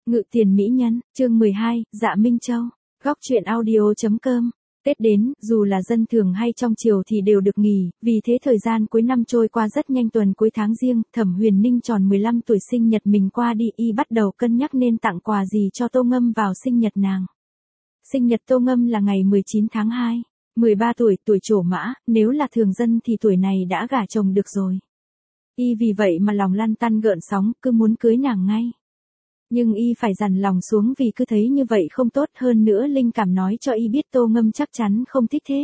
Ngự tiền mỹ nhân, chương 12, Dạ Minh Châu. Góc truyện audio.com. Tết đến, dù là dân thường hay trong triều thì đều được nghỉ, vì thế thời gian cuối năm trôi qua rất nhanh. Tuần cuối tháng Giêng, Thẩm Huyền Ninh tròn 15 tuổi, sinh nhật mình qua đi, y bắt đầu cân nhắc nên tặng quà gì cho Tô Ngâm vào sinh nhật nàng. Sinh nhật Tô Ngâm là ngày 19 tháng 2, 13 tuổi, tuổi trổ mã, nếu là thường dân thì tuổi này đã gả chồng được rồi. Y vì vậy mà lòng lăn tăn gợn sóng, cứ muốn cưới nàng ngay. Nhưng y phải dằn lòng xuống vì cứ thấy như vậy không tốt, hơn nữa linh cảm nói cho y biết Tô Ngâm chắc chắn không thích thế.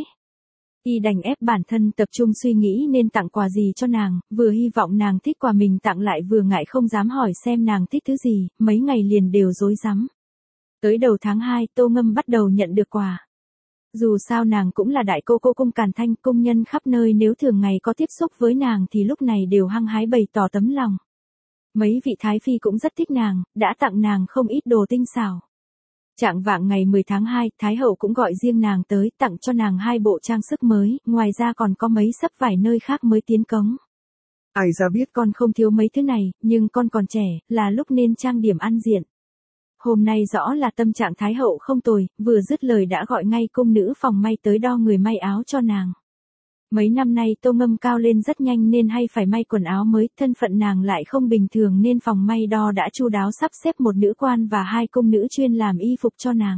Y đành ép bản thân tập trung suy nghĩ nên tặng quà gì cho nàng, vừa hy vọng nàng thích quà mình tặng lại vừa ngại không dám hỏi xem nàng thích thứ gì, mấy ngày liền đều rối rắm. Tới đầu tháng 2, Tô Ngâm bắt đầu nhận được quà. Dù sao nàng cũng là đại cô cung Càn Thanh, công nhân khắp nơi, nếu thường ngày có tiếp xúc với nàng thì lúc này đều hăng hái bày tỏ tấm lòng. Mấy vị thái phi cũng rất thích nàng, đã tặng nàng không ít đồ tinh xảo. Chạng vạng ngày 10 tháng 2, Thái hậu cũng gọi riêng nàng tới, tặng cho nàng 2 bộ trang sức mới, ngoài ra còn có mấy xấp vải nơi khác mới tiến cống. Ai ra biết con không thiếu mấy thứ này, nhưng con còn trẻ, là lúc nên trang điểm ăn diện. Hôm nay rõ là tâm trạng Thái hậu không tồi, vừa dứt lời đã gọi ngay cung nữ phòng may tới đo người may áo cho nàng. Mấy năm nay Tô Ngâm cao lên rất nhanh nên hay phải may quần áo mới, thân phận nàng lại không bình thường nên phòng may đo đã chu đáo sắp xếp một nữ quan và 2 cung nữ chuyên làm y phục cho nàng.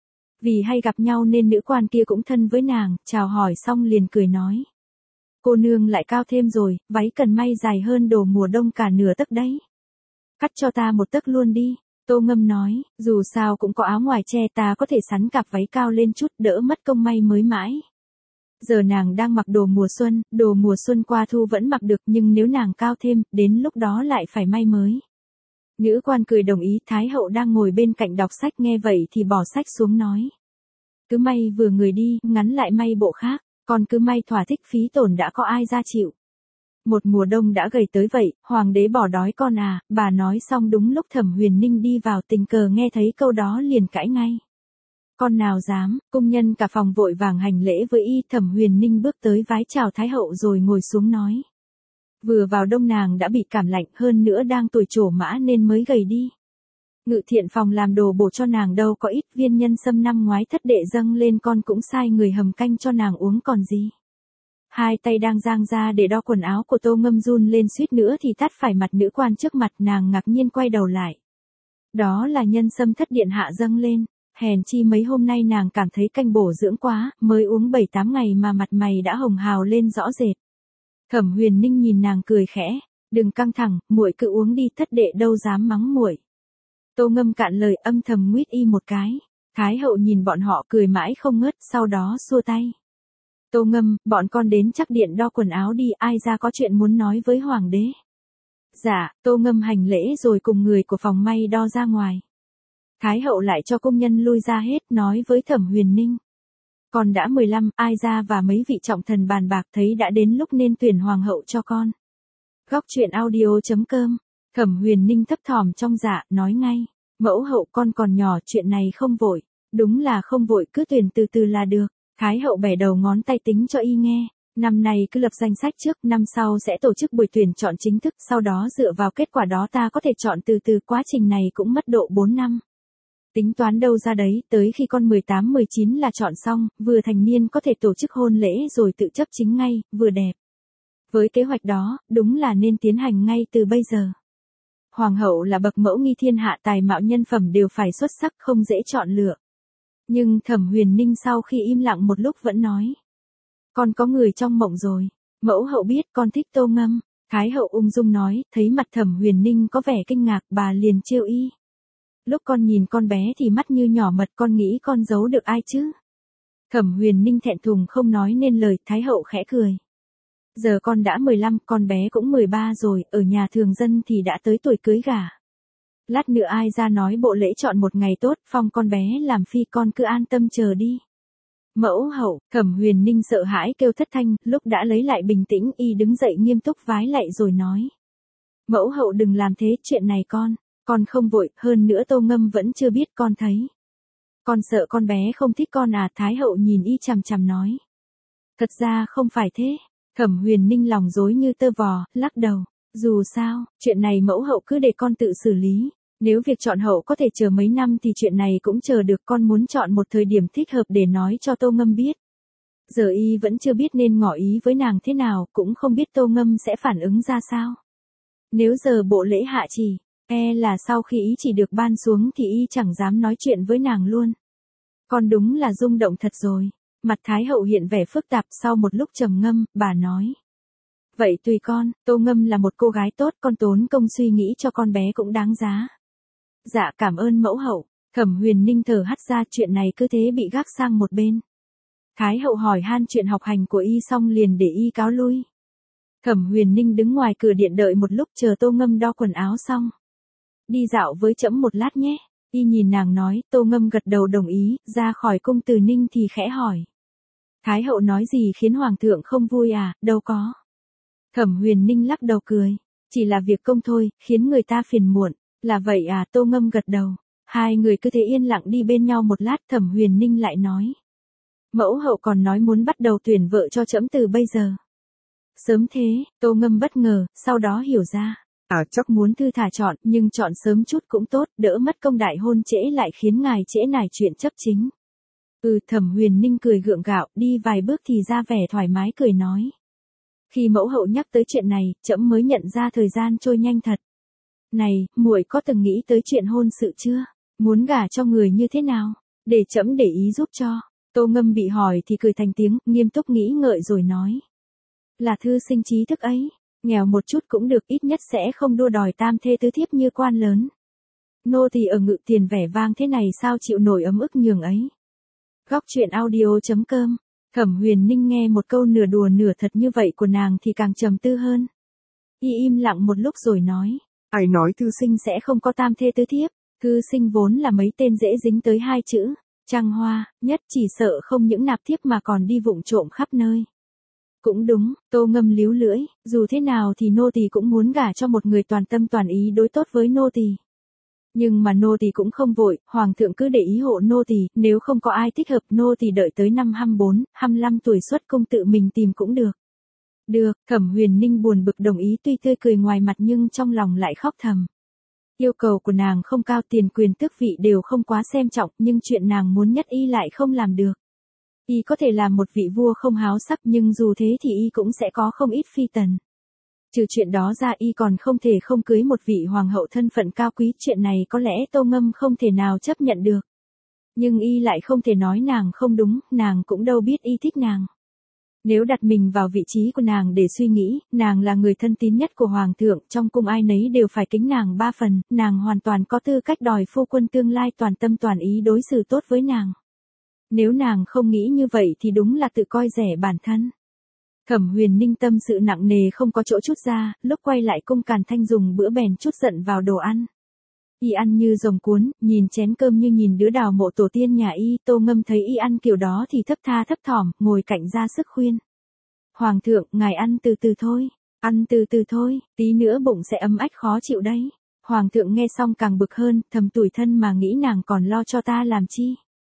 Vì hay gặp nhau nên nữ quan kia cũng thân với nàng, chào hỏi xong liền cười nói. Cô nương lại cao thêm rồi, váy cần may dài hơn đồ mùa đông cả nửa tấc đấy. Cắt cho ta 1 tấc luôn đi. Tô Ngâm nói, dù sao cũng có áo ngoài che, ta có thể sắn cặp váy cao lên chút, đỡ mất công may mới mãi. Giờ nàng đang mặc đồ mùa xuân qua thu vẫn mặc được, nhưng nếu nàng cao thêm, đến lúc đó lại phải may mới. Nữ quan cười đồng ý. Thái hậu đang ngồi bên cạnh đọc sách nghe vậy thì bỏ sách xuống nói. Cứ may vừa người đi, ngắn lại may bộ khác, còn cứ may thỏa thích, phí tổn đã có ai ra chịu. Một mùa đông đã gầy tới vậy, hoàng đế bỏ đói con à, bà nói xong đúng lúc Thẩm Huyền Ninh đi vào, tình cờ nghe thấy câu đó liền cãi ngay. Con nào dám, cung nhân cả phòng vội vàng hành lễ với y. Thẩm Huyền Ninh bước tới vái chào Thái hậu rồi ngồi xuống nói. Vừa vào đông nàng đã bị cảm lạnh, hơn nữa đang tuổi trổ mã nên mới gầy đi. Ngự thiện phòng làm đồ bổ cho nàng đâu có ít, viên nhân sâm năm ngoái thất đệ dâng lên, con cũng sai người hầm canh cho nàng uống còn gì. 2 tay đang giang ra để đo quần áo của Tô Ngâm run lên suýt nữa thì tát phải mặt nữ quan trước mặt, nàng ngạc nhiên quay đầu lại. Đó là nhân sâm thất điện hạ dâng lên. Hèn chi mấy hôm nay nàng cảm thấy canh bổ dưỡng quá, mới uống 7-8 ngày mà mặt mày đã hồng hào lên rõ rệt. Thẩm Huyền Ninh nhìn nàng cười khẽ, đừng căng thẳng, muội cứ uống đi, thất đệ đâu dám mắng muội. Tô Ngâm cạn lời âm thầm nguyết y một cái. Thái hậu nhìn bọn họ cười mãi không ngớt, sau đó xua tay. Tô Ngâm, bọn con đến chắc điện đo quần áo đi, ai ra có chuyện muốn nói với hoàng đế. Dạ, Tô Ngâm hành lễ rồi cùng người của phòng may đo ra ngoài. Thái hậu lại cho công nhân lui ra hết, nói với Thẩm Huyền Ninh. Con đã 15, ai ra và mấy vị trọng thần bàn bạc thấy đã đến lúc nên tuyển hoàng hậu cho con. Góc truyện audio.com. Thẩm Huyền Ninh thấp thỏm trong dạ, nói ngay. Mẫu hậu, con còn nhỏ, chuyện này không vội. Đúng là không vội, cứ tuyển từ từ là được. Thái hậu bẻ đầu ngón tay tính cho y nghe. Năm nay cứ lập danh sách trước, năm sau sẽ tổ chức buổi tuyển chọn chính thức, sau đó dựa vào kết quả đó ta có thể chọn từ từ, quá trình này cũng mất độ 4 năm. Tính toán đâu ra đấy, tới khi con 18-19 là chọn xong, vừa thành niên có thể tổ chức hôn lễ rồi tự chấp chính ngay, vừa đẹp. Với kế hoạch đó, đúng là nên tiến hành ngay từ bây giờ. Hoàng hậu là bậc mẫu nghi thiên hạ, tài mạo nhân phẩm đều phải xuất sắc, không dễ chọn lựa. Nhưng Thẩm Huyền Ninh sau khi im lặng một lúc vẫn nói. Con có người trong mộng rồi. Mẫu hậu biết con thích Tô Ngâm. Thái hậu ung dung nói, thấy mặt Thẩm Huyền Ninh có vẻ kinh ngạc, bà liền trêu y. Lúc con nhìn con bé thì mắt như nhỏ mật, con nghĩ con giấu được ai chứ? Thẩm Huyền Ninh thẹn thùng không nói nên lời. Thái hậu khẽ cười. Giờ con đã 15, con bé cũng 13 rồi, ở nhà thường dân thì đã tới tuổi cưới gả. Lát nữa ai ra nói bộ lễ chọn một ngày tốt, phong con bé làm phi, con cứ an tâm chờ đi. Mẫu hậu, Thẩm Huyền Ninh sợ hãi kêu thất thanh, lúc đã lấy lại bình tĩnh y đứng dậy nghiêm túc vái lạy rồi nói. Mẫu hậu đừng làm thế, chuyện này con không vội, hơn nữa Tô Ngâm vẫn chưa biết, con thấy. Con sợ con bé không thích con à? Thái hậu nhìn y chằm chằm nói. Thật ra không phải thế. Thẩm Huyền Ninh lòng rối như tơ vò, lắc đầu. Dù sao, chuyện này mẫu hậu cứ để con tự xử lý. Nếu việc chọn hậu có thể chờ mấy năm thì chuyện này cũng chờ được, con muốn chọn một thời điểm thích hợp để nói cho Tô Ngâm biết. Giờ y vẫn chưa biết nên ngỏ ý với nàng thế nào, cũng không biết Tô Ngâm sẽ phản ứng ra sao. Nếu giờ bộ lễ hạ chỉ, là sau khi ý chỉ được ban xuống thì y chẳng dám nói chuyện với nàng luôn. Con đúng là rung động thật rồi. Mặt Thái hậu hiện vẻ phức tạp, sau một lúc trầm ngâm, bà nói. Vậy tùy con, Tô Ngâm là một cô gái tốt, con tốn công suy nghĩ cho con bé cũng đáng giá. Dạ cảm ơn mẫu hậu. Thẩm Huyền Ninh thở hắt ra, chuyện này cứ thế bị gác sang một bên. Thái hậu hỏi han chuyện học hành của y xong liền để y cáo lui. Thẩm Huyền Ninh đứng ngoài cửa điện đợi một lúc chờ Tô Ngâm đo quần áo xong. Đi dạo với trẫm một lát nhé. Y nhìn nàng nói, Tô Ngâm gật đầu đồng ý, ra khỏi cung Từ Ninh thì khẽ hỏi. Thái hậu nói gì khiến hoàng thượng không vui à, đâu có. Thẩm Huyền Ninh lắc đầu cười. Chỉ là việc công thôi, khiến người ta phiền muộn. Là vậy à, Tô Ngâm gật đầu. Hai người cứ thế yên lặng đi bên nhau một lát, Thẩm Huyền Ninh lại nói. Mẫu hậu còn nói muốn bắt đầu tuyển vợ cho trẫm từ bây giờ. Sớm thế, Tô Ngâm bất ngờ, sau đó hiểu ra. Chắc muốn thư thả chọn, nhưng chọn sớm chút cũng tốt, đỡ mất công đại hôn trễ lại khiến ngài trễ nải chuyện chấp chính. Thẩm Huyền Ninh cười gượng gạo, đi vài bước thì ra vẻ thoải mái cười nói. Khi mẫu hậu nhắc tới chuyện này, trẫm mới nhận ra thời gian trôi nhanh thật. Này, muội có từng nghĩ tới chuyện hôn sự chưa? Muốn gả cho người như thế nào? Để trẫm để ý giúp cho. Tô Ngâm bị hỏi thì cười thành tiếng, nghiêm túc nghĩ ngợi rồi nói. Là thư sinh trí thức ấy. Nghèo một chút cũng được, ít nhất sẽ không đua đòi tam thê tứ thiếp như quan lớn. Nô tỳ ở Ngự Tiền vẻ vang thế này sao chịu nổi ấm ức nhường ấy. Góc truyện audio.com. Thẩm Huyền Ninh nghe một câu nửa đùa nửa thật như vậy của nàng thì càng trầm tư hơn. Y im lặng một lúc rồi nói. Ai nói thư sinh sẽ không có tam thê tứ thiếp, thư sinh vốn là mấy tên dễ dính tới hai chữ, trăng hoa, nhất chỉ sợ không những nạp thiếp mà còn đi vụng trộm khắp nơi. Cũng đúng, Tô Ngâm líu lưỡi, dù thế nào thì nô tỳ cũng muốn gả cho một người toàn tâm toàn ý đối tốt với nô tỳ. Nhưng mà nô tỳ cũng không vội, hoàng thượng cứ để ý hộ nô tỳ, nếu không có ai thích hợp nô tỳ đợi tới năm 24, 25 tuổi xuất cung tự mình tìm cũng được. Được, Thẩm Huyền Ninh buồn bực đồng ý, tuy tươi cười ngoài mặt nhưng trong lòng lại khóc thầm. Yêu cầu của nàng không cao, tiền quyền tước vị đều không quá xem trọng, nhưng chuyện nàng muốn nhất y lại không làm được. Y có thể làm một vị vua không háo sắc, nhưng dù thế thì y cũng sẽ có không ít phi tần. Trừ chuyện đó ra y còn không thể không cưới một vị hoàng hậu thân phận cao quý, chuyện này có lẽ Tô Ngâm không thể nào chấp nhận được. Nhưng y lại không thể nói nàng không đúng, nàng cũng đâu biết y thích nàng. Nếu đặt mình vào vị trí của nàng để suy nghĩ, nàng là người thân tín nhất của hoàng thượng, trong cung ai nấy đều phải kính nàng 3 phần, nàng hoàn toàn có tư cách đòi phu quân tương lai toàn tâm toàn ý đối xử tốt với nàng. Nếu nàng không nghĩ như vậy thì đúng là tự coi rẻ bản thân. Thẩm Huyền Ninh tâm sự nặng nề không có chỗ trút ra, lúc quay lại cung Càn Thanh dùng bữa bèn chút giận vào đồ ăn. Y ăn như rồng cuốn, nhìn chén cơm như nhìn đứa đào mộ tổ tiên nhà y, Tô Ngâm thấy y ăn kiểu đó thì thấp tha thấp thỏm, ngồi cạnh ra sức khuyên. Hoàng thượng, ngài ăn từ từ thôi, ăn từ từ thôi, tí nữa bụng sẽ ấm ách khó chịu đấy. Hoàng thượng nghe xong càng bực hơn, thầm tủi thân mà nghĩ nàng còn lo cho ta làm chi.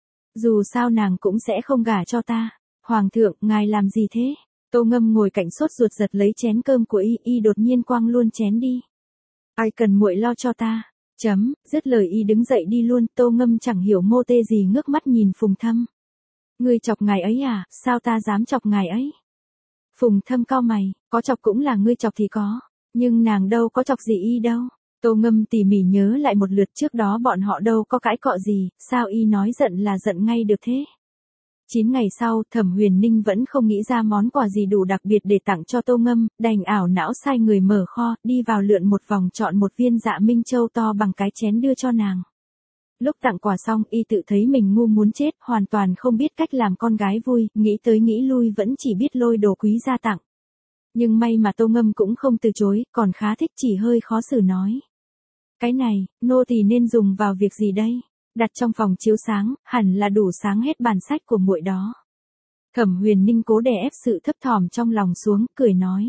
Dù sao nàng cũng sẽ không gả cho ta. Hoàng thượng, ngài làm gì thế? Tô Ngâm ngồi cạnh sốt ruột giật lấy chén cơm của y đột nhiên quăng luôn chén đi. Ai cần muội lo cho ta? Dứt lời y đứng dậy đi luôn, Tô Ngâm chẳng hiểu mô tê gì ngước mắt nhìn Phùng Thâm. Ngươi chọc ngài ấy à, sao ta dám chọc ngài ấy? Phùng Thâm cau mày, có chọc cũng là ngươi chọc thì có, nhưng nàng đâu có chọc gì y đâu. Tô Ngâm tỉ mỉ nhớ lại một lượt trước đó bọn họ đâu có cãi cọ gì, sao y nói giận là giận ngay được thế? 9 ngày sau, Thẩm Huyền Ninh vẫn không nghĩ ra món quà gì đủ đặc biệt để tặng cho Tô Ngâm, đành ảo não sai người mở kho, đi vào lượn một vòng chọn một viên Dạ Minh Châu to bằng cái chén đưa cho nàng. Lúc tặng quà xong, y tự thấy mình ngu muốn chết, hoàn toàn không biết cách làm con gái vui, nghĩ tới nghĩ lui vẫn chỉ biết lôi đồ quý ra tặng. Nhưng may mà Tô Ngâm cũng không từ chối, còn khá thích, chỉ hơi khó xử nói. Cái này, nô tỳ nên dùng vào việc gì đây? Đặt trong phòng chiếu sáng, hẳn là đủ sáng hết bàn sách của muội đó. Thẩm Huyền Ninh cố đè ép sự thấp thỏm trong lòng xuống, cười nói.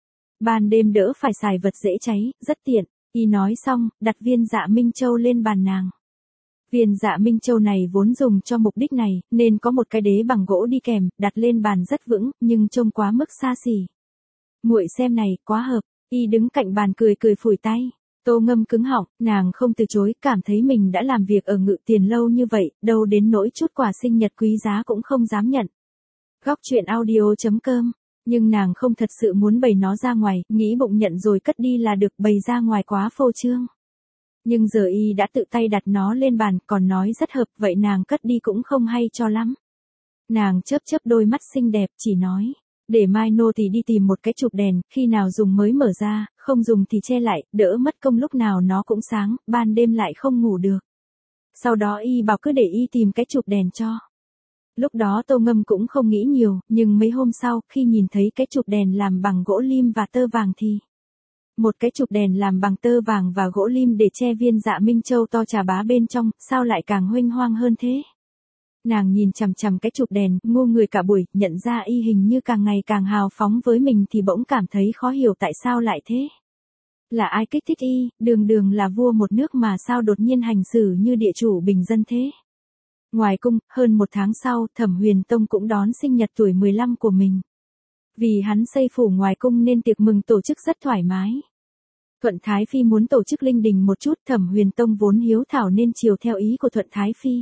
Ban đêm đỡ phải xài vật dễ cháy, rất tiện. Y nói xong, đặt viên Dạ Minh Châu lên bàn nàng. Viên Dạ Minh Châu này vốn dùng cho mục đích này, nên có một cái đế bằng gỗ đi kèm, đặt lên bàn rất vững, nhưng trông quá mức xa xỉ. Muội xem này, quá hợp. Y đứng cạnh bàn cười cười phủi tay. Tô Ngâm cứng họng, nàng không từ chối, cảm thấy mình đã làm việc ở Ngự Tiền lâu như vậy, đâu đến nỗi chút quà sinh nhật quý giá cũng không dám nhận. Góc truyện audio.com, nhưng nàng không thật sự muốn bày nó ra ngoài, nghĩ bụng nhận rồi cất đi là được, bày ra ngoài quá phô trương. Nhưng giờ y đã tự tay đặt nó lên bàn, còn nói rất hợp, vậy nàng cất đi cũng không hay cho lắm. Nàng chớp chớp đôi mắt xinh đẹp, chỉ nói, để mai nô thì đi tìm một cái chụp đèn, khi nào dùng mới mở ra, không dùng thì che lại, đỡ mất công lúc nào nó cũng sáng, ban đêm lại không ngủ được. Sau đó y bảo cứ để y tìm cái chụp đèn cho. Lúc đó Tô Ngâm cũng không nghĩ nhiều, nhưng mấy hôm sau, khi nhìn thấy cái chụp đèn làm bằng gỗ lim và tơ vàng thì... Một cái chụp đèn làm bằng tơ vàng và gỗ lim để che viên Dạ Minh Châu to chà bá bên trong, sao lại càng huênh hoang hơn thế? Nàng nhìn chằm chằm cái chụp đèn, ngu người cả buổi, nhận ra y hình như càng ngày càng hào phóng với mình thì bỗng cảm thấy khó hiểu tại sao lại thế. Là ai kích thích y, đường đường là vua một nước mà sao đột nhiên hành xử như địa chủ bình dân thế? Ngoài cung, hơn một tháng sau, Thẩm Huyền Tông cũng đón sinh nhật tuổi 15 của mình. Vì hắn xây phủ ngoài cung nên tiệc mừng tổ chức rất thoải mái. Thuận Thái Phi muốn tổ chức linh đình một chút, Thẩm Huyền Tông vốn hiếu thảo nên chiều theo ý của Thuận Thái Phi.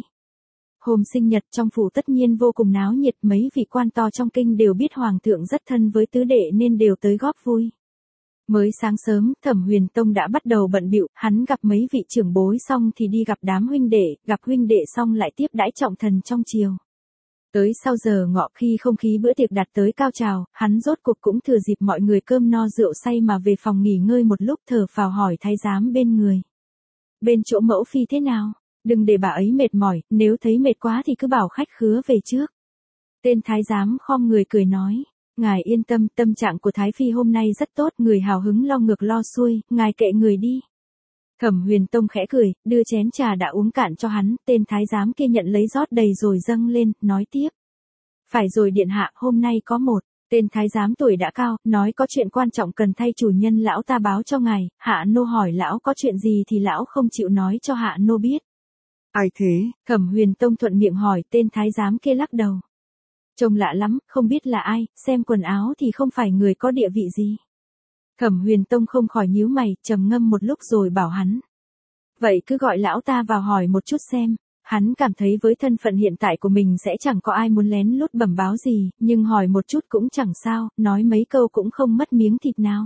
Hôm sinh nhật trong phủ tất nhiên vô cùng náo nhiệt, mấy vị quan to trong kinh đều biết hoàng thượng rất thân với tứ đệ nên đều tới góp vui. Mới sáng sớm, Thẩm Huyền Tông đã bắt đầu bận bịu, hắn gặp mấy vị trưởng bối xong thì đi gặp đám huynh đệ, gặp huynh đệ xong lại tiếp đãi trọng thần trong triều. Tới sau giờ ngọ khi không khí bữa tiệc đạt tới cao trào, hắn rốt cuộc cũng thừa dịp mọi người cơm no rượu say mà về phòng nghỉ ngơi một lúc, thở phào hỏi thái giám bên người. Bên chỗ mẫu phi thế nào? Đừng để bà ấy mệt mỏi, nếu thấy mệt quá thì cứ bảo khách khứa về trước. Tên thái giám khom người cười nói, ngài yên tâm, tâm trạng của Thái Phi hôm nay rất tốt, người hào hứng lo ngược lo xuôi, ngài kệ người đi. Thẩm Huyền Tông khẽ cười, đưa chén trà đã uống cạn cho hắn, tên thái giám kia nhận lấy rót đầy rồi dâng lên, nói tiếp. Phải rồi điện hạ, hôm nay có một, tên thái giám tuổi đã cao, nói có chuyện quan trọng cần thay chủ nhân lão ta báo cho ngài, hạ nô hỏi lão có chuyện gì thì lão không chịu nói cho hạ nô biết. Ai thế? Thẩm Huyền Tông thuận miệng hỏi, tên thái giám kia lắc đầu. Trông lạ lắm, không biết là ai, xem quần áo thì không phải người có địa vị gì. Thẩm Huyền Tông không khỏi nhíu mày, trầm ngâm một lúc rồi bảo hắn. Vậy cứ gọi lão ta vào hỏi một chút xem. Hắn cảm thấy với thân phận hiện tại của mình sẽ chẳng có ai muốn lén lút bẩm báo gì, nhưng hỏi một chút cũng chẳng sao, nói mấy câu cũng không mất miếng thịt nào.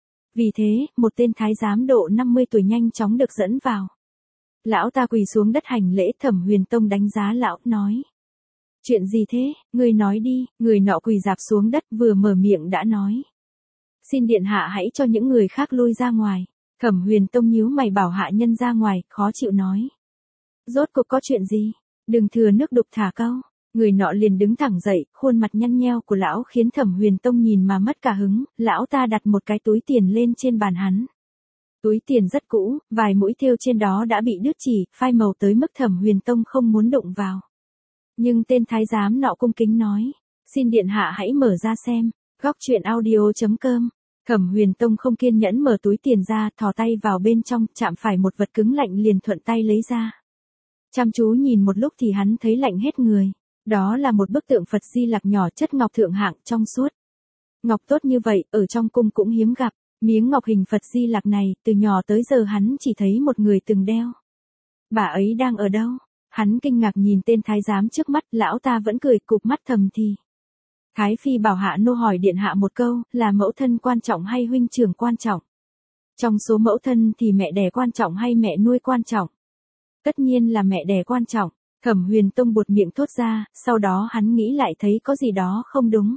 Vì thế, một tên thái giám độ 50 tuổi nhanh chóng được dẫn vào. Lão ta quỳ xuống đất hành lễ, Thẩm Huyền Tông đánh giá lão, nói. Chuyện gì thế, ngươi nói đi, người nọ quỳ rạp xuống đất vừa mở miệng đã nói. Xin điện hạ hãy cho những người khác lui ra ngoài. Thẩm Huyền Tông nhíu mày bảo hạ nhân ra ngoài, khó chịu nói. Rốt cuộc có chuyện gì? Đừng thừa nước đục thả câu. Người nọ liền đứng thẳng dậy, khuôn mặt nhăn nheo của lão khiến Thẩm Huyền Tông nhìn mà mất cả hứng, lão ta đặt một cái túi tiền lên trên bàn hắn. Túi tiền rất cũ, vài mũi thêu trên đó đã bị đứt chỉ, phai màu tới mức Thẩm Huyền Tông không muốn đụng vào. Nhưng tên thái giám nọ cung kính nói, xin điện hạ hãy mở ra xem. Góc truyện audio.com. Thẩm Huyền Tông không kiên nhẫn mở túi tiền ra, thò tay vào bên trong, chạm phải một vật cứng lạnh liền thuận tay lấy ra. Chăm chú nhìn một lúc thì hắn thấy lạnh hết người. Đó là một bức tượng Phật Di Lặc nhỏ chất ngọc thượng hạng trong suốt. Ngọc tốt như vậy, ở trong cung cũng hiếm gặp. Miếng ngọc hình Phật Di Lặc này, từ nhỏ tới giờ hắn chỉ thấy một người từng đeo. Bà ấy đang ở đâu? Hắn kinh ngạc nhìn tên thái giám trước mắt, lão ta vẫn cười cụp mắt thầm thì. Thái Phi bảo hạ nô hỏi điện hạ một câu, là mẫu thân quan trọng hay huynh trưởng quan trọng? Trong số mẫu thân thì mẹ đẻ quan trọng hay mẹ nuôi quan trọng? Tất nhiên là mẹ đẻ quan trọng. Thẩm Huyền Tông buột miệng thốt ra, sau đó hắn nghĩ lại thấy có gì đó không đúng.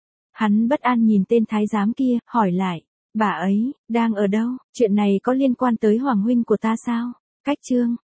Hắn bất an nhìn tên thái giám kia, hỏi lại, bà ấy, đang ở đâu? Chuyện này có liên quan tới hoàng huynh của ta sao? Cách chương.